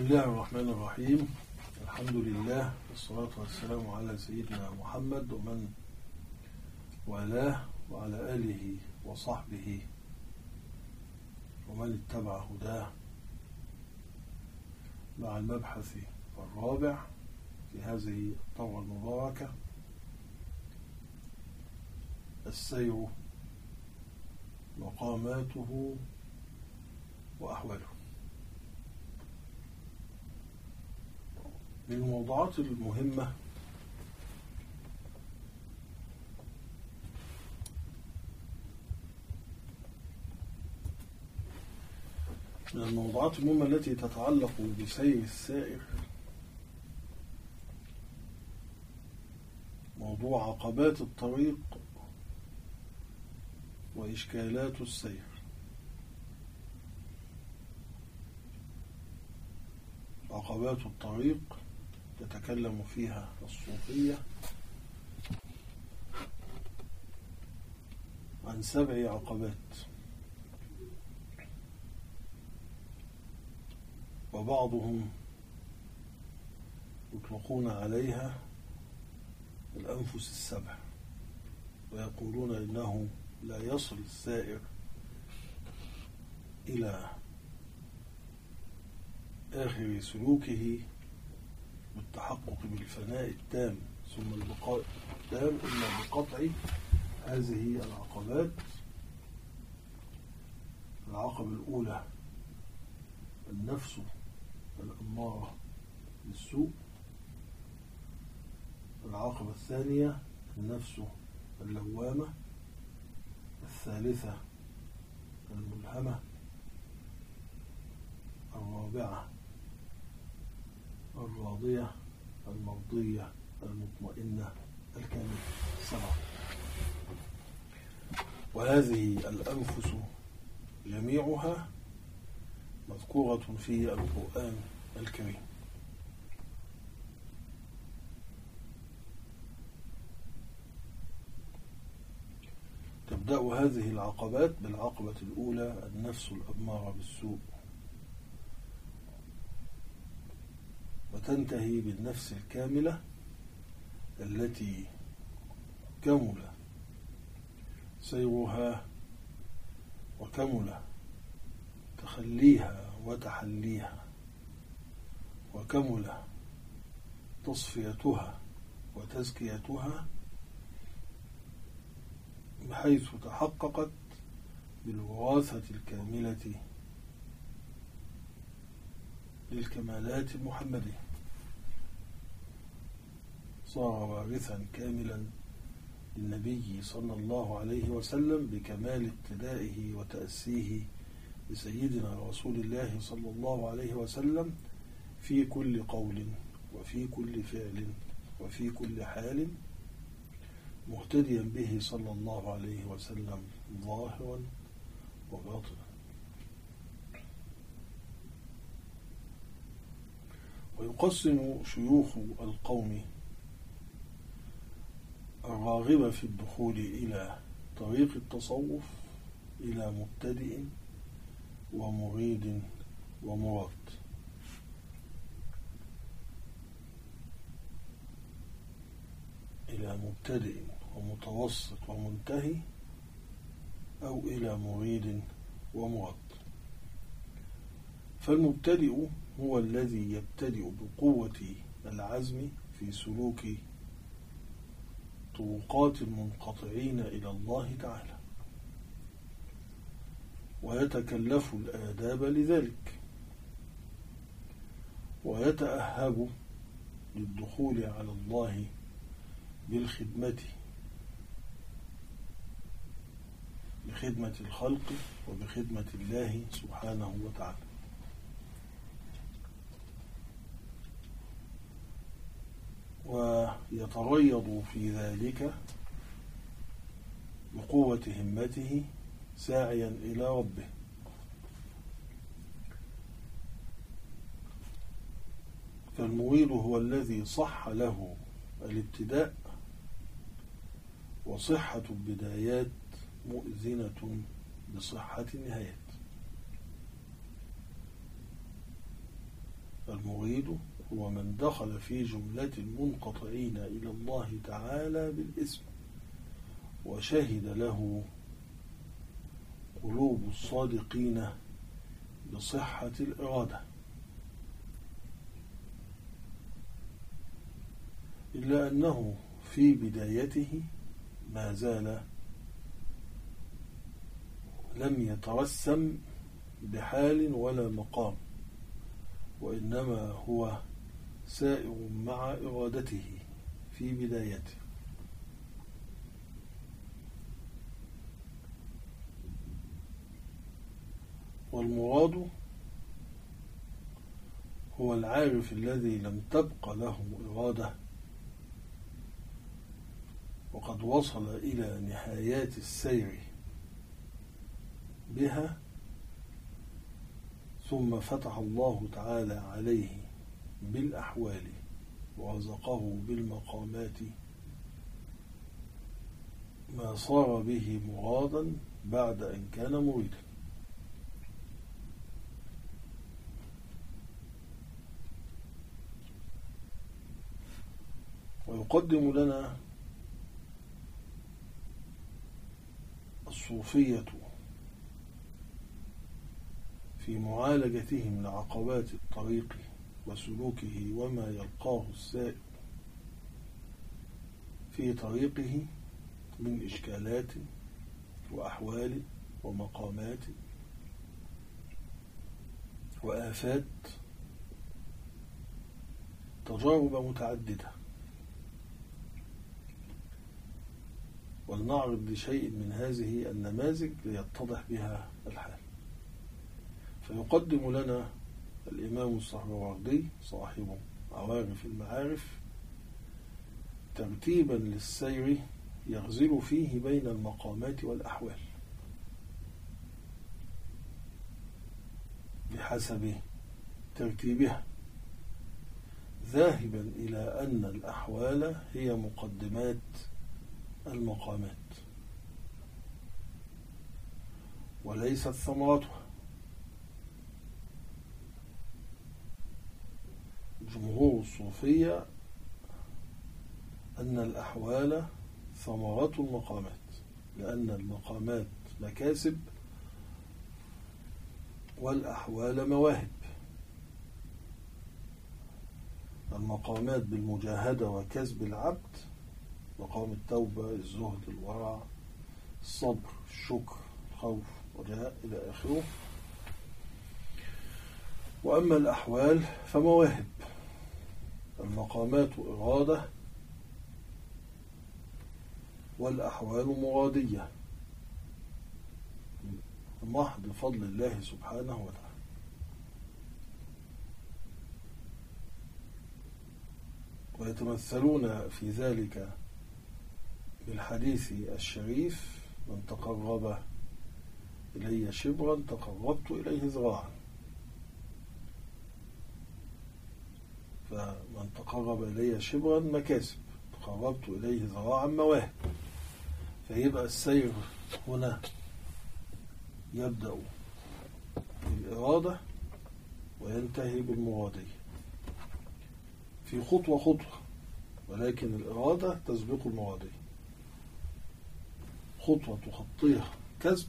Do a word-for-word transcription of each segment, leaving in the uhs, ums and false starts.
الله الرحمن الرحيم. الحمد لله والصلاة والسلام على سيدنا محمد ومن والاه وعلى آله وصحبه ومن اتبع هداه مع المبحث الرابع في هذه الطورة المباركة: السير مقاماته وأحواله. من الموضوعات المهمة من الموضوعات المهمة التي تتعلق بسير السائر موضوع عقبات الطريق وإشكالات السير. عقبات الطريق تتكلم فيها الصوفية عن سبع عقبات، وبعضهم يطلقون عليها الأنفس السبع، ويقولون إنه لا يصل السائر إلى آخر سلوكه بالتحقق بالفناء التام ثم البقاء التام إلا بقطع هذه العقبات. العقبة الأولى النفس الأمارة بالسوء، العقبة الثانية النفس اللوامة، الثالثة الملهمة، الرابعة الراضية، المرضية، المطمئنة، الكاملة. سبعة. وهذه الأنفس جميعها مذكورة في القرآن الكريم. تبدأ هذه العقبات بالعقبة الأولى النفس الأمارة بالسوء، وتنتهي بالنفس الكاملة التي كمل سيرها وكمل تخليها وتحليها وكمل تصفيتها وتزكيتها، بحيث تحققت بالوراثة الكاملة للكمالات المحمدية، صار وارثا كاملا للنبي صلى الله عليه وسلم بكمال ابتدائه وتأسيه بسيدنا رسول الله صلى الله عليه وسلم في كل قول وفي كل فعل وفي كل حال، مهتديا به صلى الله عليه وسلم ظاهرا وباطنا. ويقسم شيوخ القوم الراغبة في الدخول إلى طريق التصوف إلى مبتدئ ومريد ومراد. إلى مبتدئ ومتوسط ومنتهي، أو إلى مريد ومراد. فالمبتدئ هو الذي يبتدئ بقوة العزم في سلوك طرقات المنقطعين إلى الله تعالى، ويتكلف الآداب لذلك، ويتأهب للدخول على الله بالخدمة بخدمة الخلق وبخدمة الله سبحانه وتعالى. ويتريض في ذلك بقوة همته ساعيا إلى ربه. فالمريد هو الذي صح له الابتداء، وصحة البدايات مؤذنة بصحة النهايات. المريد هو من دخل في جملة المنقطعين إلى الله تعالى بالاسم وشهد له قلوب الصادقين بصحة الإرادة، إلا أنه في بدايته ما زال لم يترسم بحال ولا مقام، وإنما هو سائر مع إرادته في بدايته. والمراد هو العارف الذي لم تبق له إرادة وقد وصل إلى نهايات السير بها، ثم فتح الله تعالى عليه بالأحوال ورزقه بالمقامات ما صار به مرادا بعد أن كان مريدا. ويقدم لنا الصوفية في معالجتهم لعقبات الطريق وسلوكه وما يلقاه السائر في طريقه من إشكالات وأحوال ومقامات وآفات، تجارب متعددة. ولنعرض لشيء من هذه النماذج ليتضح بها الحال. فيقدم لنا الإمام السهروردي صاحب عوارف المعارف ترتيبا للسير يغزل فيه بين المقامات والأحوال بحسب ترتيبها، ذاهبا إلى أن الأحوال هي مقدمات المقامات وليست ثمرتها. جمهور الصوفية أن الأحوال ثمرة المقامات، لأن المقامات مكاسب والأحوال مواهب. المقامات بالمجاهدة وكسب العبد، مقام التوبة، الزهد، الورع، الصبر، الشكر، الخوف، الرجاء إلى آخره. وأما الأحوال فمواهب. المقامات إرادة والأحوال مرادية محض فضل الله سبحانه وتعالى. ويتمثلون في ذلك بالحديث الشريف: من تقرب إلي شبرا تقربت إليه ذراعا. فمن تقرب إلي شبرا مكاسب، تقربت إليه ذراعا مواهب. فيبقى السير هنا يبدأ بالإرادة وينتهي بالمرادية في خطوة خطوة، ولكن الإرادة تسبق المرادية. خطوة تخطيها كسب،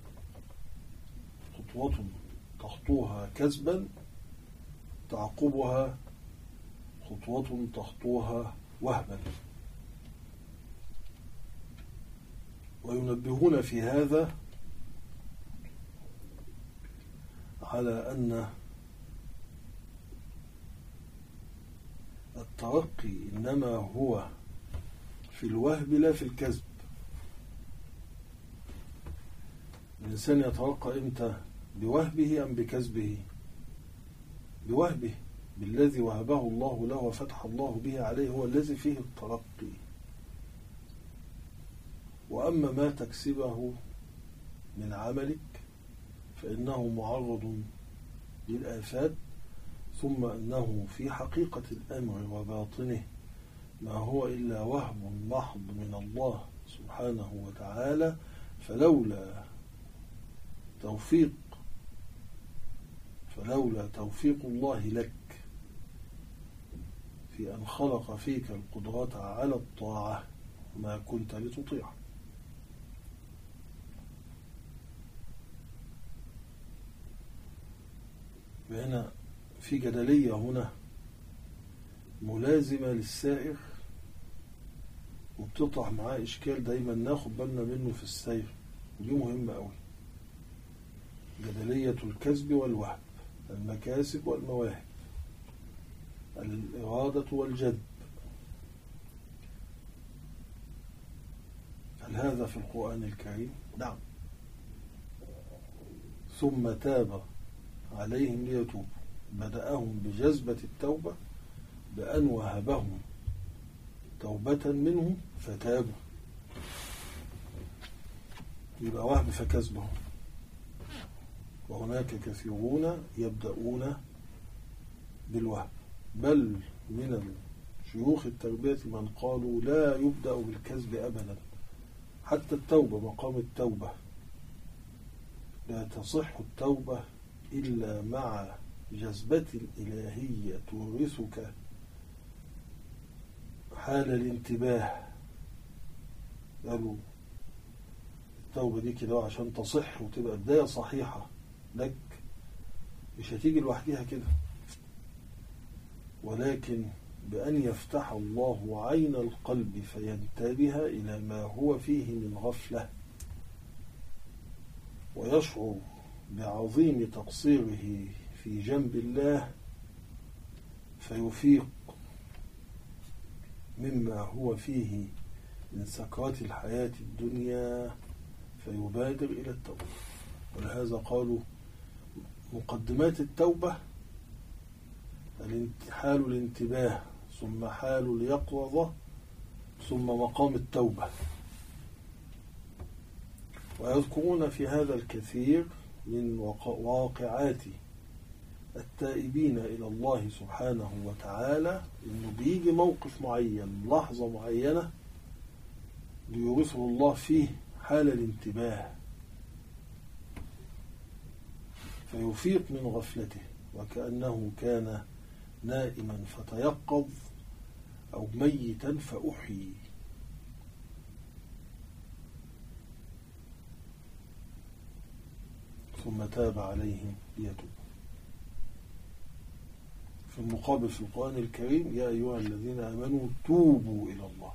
خطوة تخطوها كسبا تعقبها خطوة تخطوها وهبا. وينبهون في هذا على أن الترقي إنما هو في الوهب لا في الكسب. الإنسان يترقى إمتى؟ بوهبه أم بكسبه؟ بوهبه، بالذي وهبه الله له وفتح الله به عليه، هو الذي فيه الترقي. وأما ما تكسبه من عملك فإنه معرض للآفات، ثم أنه في حقيقة الأمر وباطنه ما هو إلا وهب محض من الله سبحانه وتعالى. فلولا توفيق فلولا توفيق الله لك في أن خلق فيك القدرات على الطاعة ما كنت لتطيع. وهنا في جدلية هنا ملازمة للسائر، وبتطرح معاه إشكال دايما ناخد بالنا منه في السير، ودي مهمة أوي. جدلية الكسب والوهب، المكاسب والمواهب، الإرادة والجذب، هل هذا في القرآن الكريم؟ نعم. ثم تاب عليهم ليتوبوا، بدأهم بجذبة التوبة بأن وهبهم توبة منه فتابوا، يبقى وهب فكسبهم. وهناك كثيرون يبدأون بالوهب، بل من شيوخ التربية من قالوا لا يبدأ بالكسب أبدا، حتى التوبة مقام التوبة لا تصح التوبة إلا مع جذبة إلهية تورثك حال الانتباه. قالوا التوبة دي كده عشان تصح وتبقى بداية صحيحة لك، مش هتيجي لوحدها كده، ولكن بأن يفتح الله عين القلب فينتبه إلى ما هو فيه من غفلة، ويشعر بعظيم تقصيره في جنب الله فيفيق مما هو فيه من سكرات الحياة الدنيا فيبادر إلى التوبة. ولهذا قالوا مقدمات التوبة حال الانتباه، ثم حال اليقظة، ثم مقام التوبة. ويذكرون في هذا الكثير من واقعات التائبين إلى الله سبحانه وتعالى، إنه بيجي موقف معين، لحظة معينة، ليورثه الله فيه حال الانتباه فيفيق من غفلته وكأنه كان نائما فتيقظ أو ميتا فأحيي. ثم تاب عليهم ليتوب. في المقابل في القرآن الكريم يا أيها الذين آمنوا توبوا إلى الله،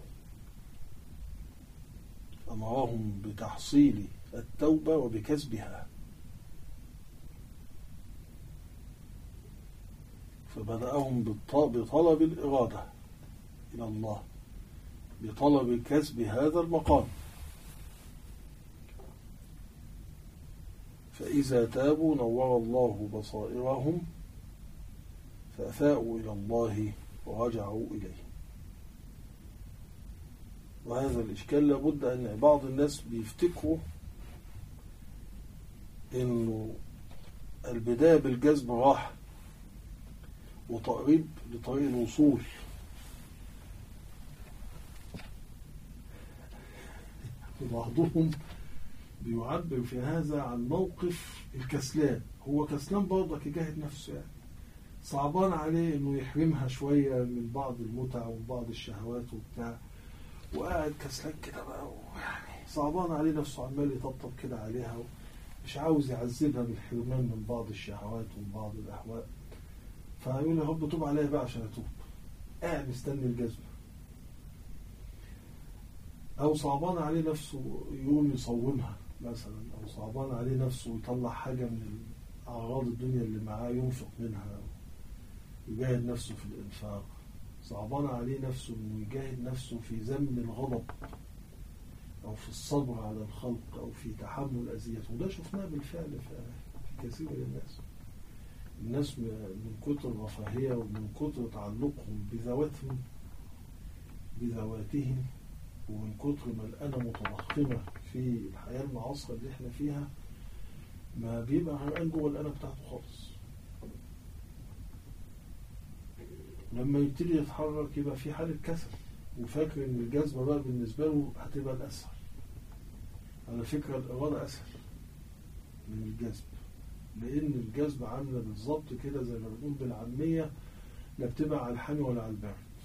أمرهم بتحصيل التوبة وبكسبها، فبدأهم بطلب الإرادة إلى الله، بطلب كسب هذا المقام. فإذا تابوا نور الله بصائرهم فأفاءوا إلى الله ورجعوا إليه. وهذا الإشكال لابد أن بعض الناس بيفتكروا إنه البداية بالجذب راحة وتقريب لطريق الوصول. بعضهم بيعبر في هذا عن موقف الكسلان، هو كسلان برضك يجاهد نفسه، يعني صعبان عليه انه يحرمها شوية من بعض المتع ومن بعض الشهوات وبتاع، وقاعد كسلان كده بقى، يعني صعبان عليه نفسه، عمال يطبطب كده عليها، مش عاوز يعذبها بالحرمان من بعض الشهوات ومن بعض الأهواء، فيقول له رب توب عليها بقى عشان أتوب، قاعد مستني الجزمة. أو صعبان عليه نفسه يقوم يصومها مثلا، أو صعبان عليه نفسه يطلع حاجة من أعراض الدنيا اللي معاه ينفق منها، يجاهد نفسه في الإنفاق. صعبان عليه نفسه إنه يجاهد نفسه في ذم الغضب أو في الصبر على الخلق أو في تحمل أذيته، وده شفناه بالفعل في كثير من الناس. الناس من كتر الرفاهية ومن كتر تعلقهم بذواتهم بذواتهم ومن كتر ما الأنا متضخمة في الحياة المعاصرة اللي احنا فيها، ما بيبقى غرقان جوه الأنا بتاعته خالص. لما يبتدي يتحرك يبقى في حالة كسل، وفاكر ان الجذبة بقى بالنسبة له هتبقى الأسهل. على فكرة الإرادة أسهل من الجذب، لأن الجذب عاملة بالظبط كده زي ما بنقول بالعامية، لا بتبقى على الحامي ولا على البارد.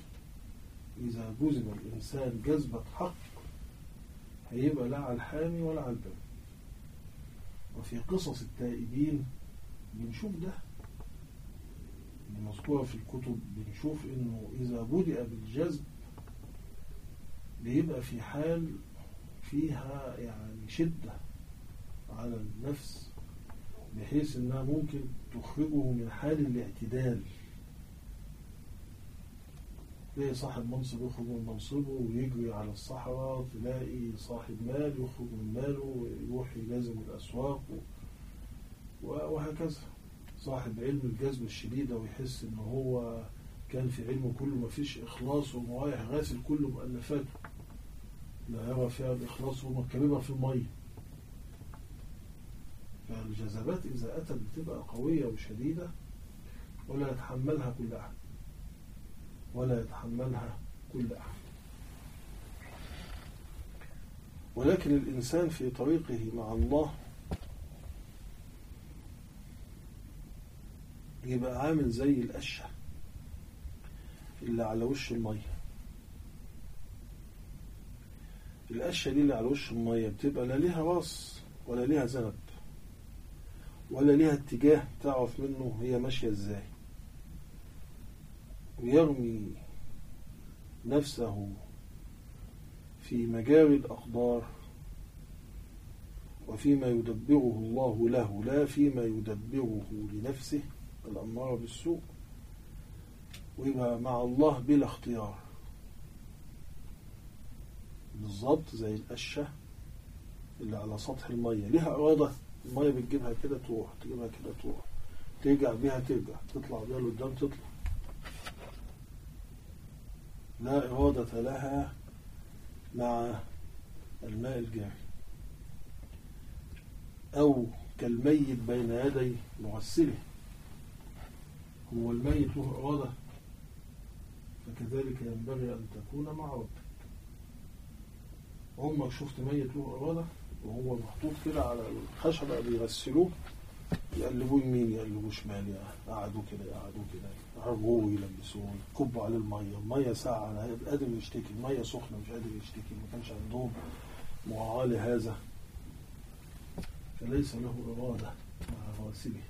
إذا جذب الإنسان جذبة حق هيبقى لا على الحامي ولا على الباب. وفي قصص التائبين بنشوف ده المذكورة في الكتب، بنشوف إنه إذا بدأ بالجذب بيبقى في حال فيها يعني شدة على النفس، بحيث إنها ممكن تخرجه من حال الاعتدال. تلاقي صاحب منصب يخرج من منصبه ويجري على الصحراء، تلاقي صاحب مال يخرج من ماله ويروح يلازم الأسواق وهكذا. صاحب علم الجذب الشديدة ويحس إن هو كان في علمه كله مفيش إخلاص ومرايح غاسل كل مؤلفاته لا يرى فيها الإخلاص ومكببها في المية. فالجذبات إذا أتت بتبقى قوية وشديدة ولا يتحملها كل أحد ولا يتحملها كل أحد. ولكن الإنسان في طريقه مع الله يبقى عامل زي القشة اللي على وش المية. القشة دي اللي على وش المية بتبقى لا ليها راس ولا ليها ذنب ولا ليها اتجاه تعرف منه هي ماشية ازاي، ويرمي نفسه في مجاري الأقدار وفيما يدبره الله له لا فيما يدبره لنفسه الأمارة بالسوء، ويبقى مع الله بلا اختيار بالضبط زي القشة اللي على سطح المية. ليها إرادة، المية بتجيبها كده تروح، تجيبها كده تروح، ترجع بيها ترجع، تطلع بيها لقدام تطلع، لا إرادة لها مع الماء الجاري. أو كالميت بين يدي مغسله، هو الميت له إرادة، فكذلك ينبغي أن تكون مع ربك. عمرك شفت ميت له إرادة وهو محطوط كده على الخشبة بيغسلوه، يقلبوه يمين يقلبوه شمال، يقعدوه كده يقعدوه كده، يعرجوه يلبسوه، يكبوا عليه المية، المية ساعة قادر يشتكي، المية سخنة مش قادر يشتكي، ما كانش عندهم مراعاة لهذا، فليس له إرادة مع غاسله.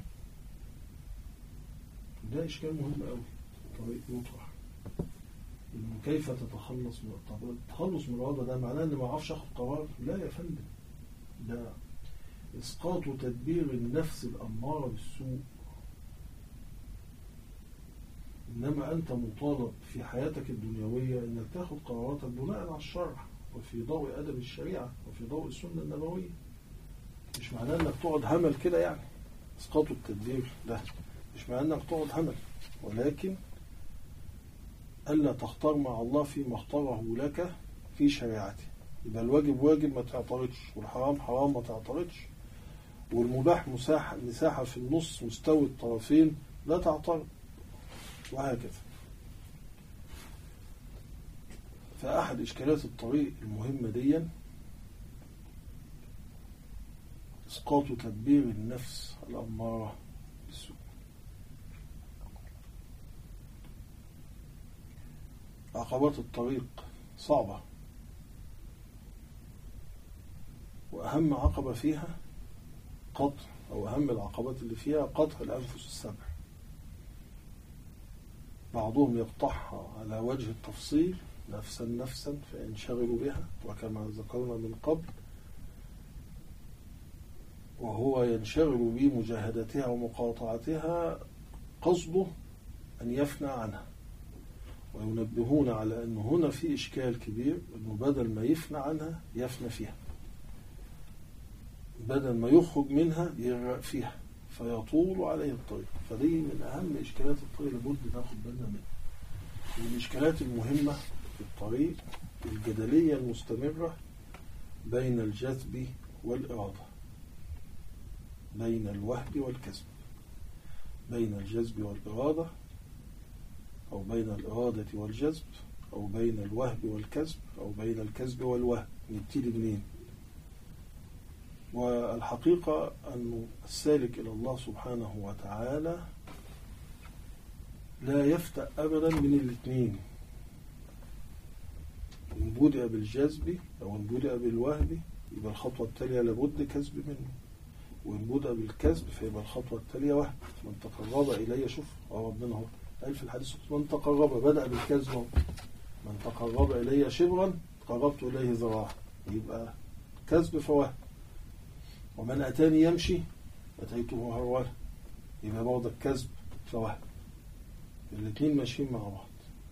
ده إشكال مهم قوي طريق يطرح، إنه كيف تتخلص من الطبيعة. التخلص من الإرادة ده معناه إن ما أعرفش أخذ قرار؟ لا يا فندم، ده إسقاط تدبير النفس الأمارة بالسوء. إنما أنت مطالب في حياتك الدنيوية إنك تاخد قراراتك بناء على الشرع وفي ضوء أدب الشريعة وفي ضوء السنة النبوية. مش معناه إنك تقعد همل كده، يعني إسقاط التدبير ده مش معناه إنك تقعد همل، ولكن ألا تختار مع الله فيما اختاره لك في شريعته. يبقى الواجب واجب ما تعترضش، والحرام حرام ما تعترضش، والمباح مساحة مساحة في النص مستوي الطرفين لا تعترض، وهكذا. فأحد إشكالات الطريق المهمة دي إسقاط تدبير النفس الأمارة بالسوء. عقبات الطريق صعبة، وأهم عقبة فيها قطع، أو أهم العقبات اللي فيها قطع الأنفس السبع. بعضهم يقطعها على وجه التفصيل نفسا نفسا فينشغل بها، وكما ذكرنا من قبل وهو ينشغل بمجاهدتها ومقاطعتها قصده أن يفنى عنها. وينبهون على أنه هنا في إشكال كبير، أنه بدل ما يفنى عنها يفنى فيها، بدل ما يخرج منها يغرق فيها فيطول عليه الطريق. فدي من أهم إشكالات الطريق لابد ناخد بالنا منها. والإشكالات المهمة في الطريق الجدلية المستمرة بين الجذب والإرادة، بين الوهب والكسب، بين الجذب والإرادة، أو بين الإرادة والجذب، أو بين الوهب والكسب، أو بين الكسب والوهب. نبتدي منين؟ والحقيقة أن السالك إلى الله سبحانه وتعالى لا يفتأ أبدا من الاثنين، إن بدأ بالجذب أو إن بدأ بالوهب يبقى الخطوة التالية لابد كسب منه، وإن بدأ بالكسب فيبقى الخطوة التالية وهب. من تقرب إلي، شوف ربنا هو قال في الحديث من تقرب، بدأ بالكسب، من تقرب إلي شبرا قربت إليه ذراعا، يبقى كسب فوهب. ومن أتاني يمشي أتيته هرولا، يبقى برضه الكسب فوهب. الاثنين ماشيين مع بعض.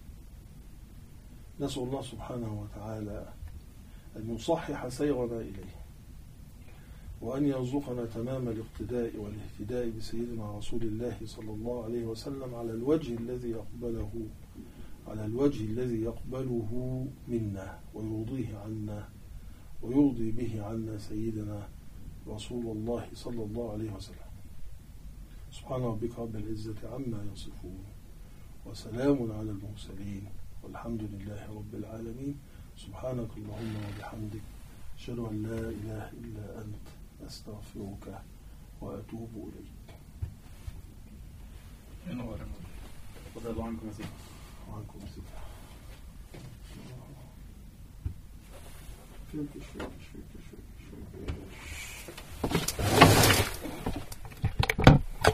نسأل الله سبحانه وتعالى أن يصحح سيرنا إليه، وأن يرزقنا تمام الاقتداء والاهتداء بسيدنا رسول الله صلى الله عليه وسلم على الوجه الذي يقبله على الوجه الذي يقبله منا ويرضيه عنا ويرضي به عنا سيدنا رسول الله صلى الله عليه وسلم. سبحان ربك رب العزة عما يصفون، وسلام على المرسلين، والحمد لله رب العالمين. سبحانك اللهم وبحمدك، أشهد أن لا إله إلا أنت، أستغفرك وأتوب إليك. تفضل عنكم يا سيدي. وعنكم سيدي. فيك شوي فيك شوي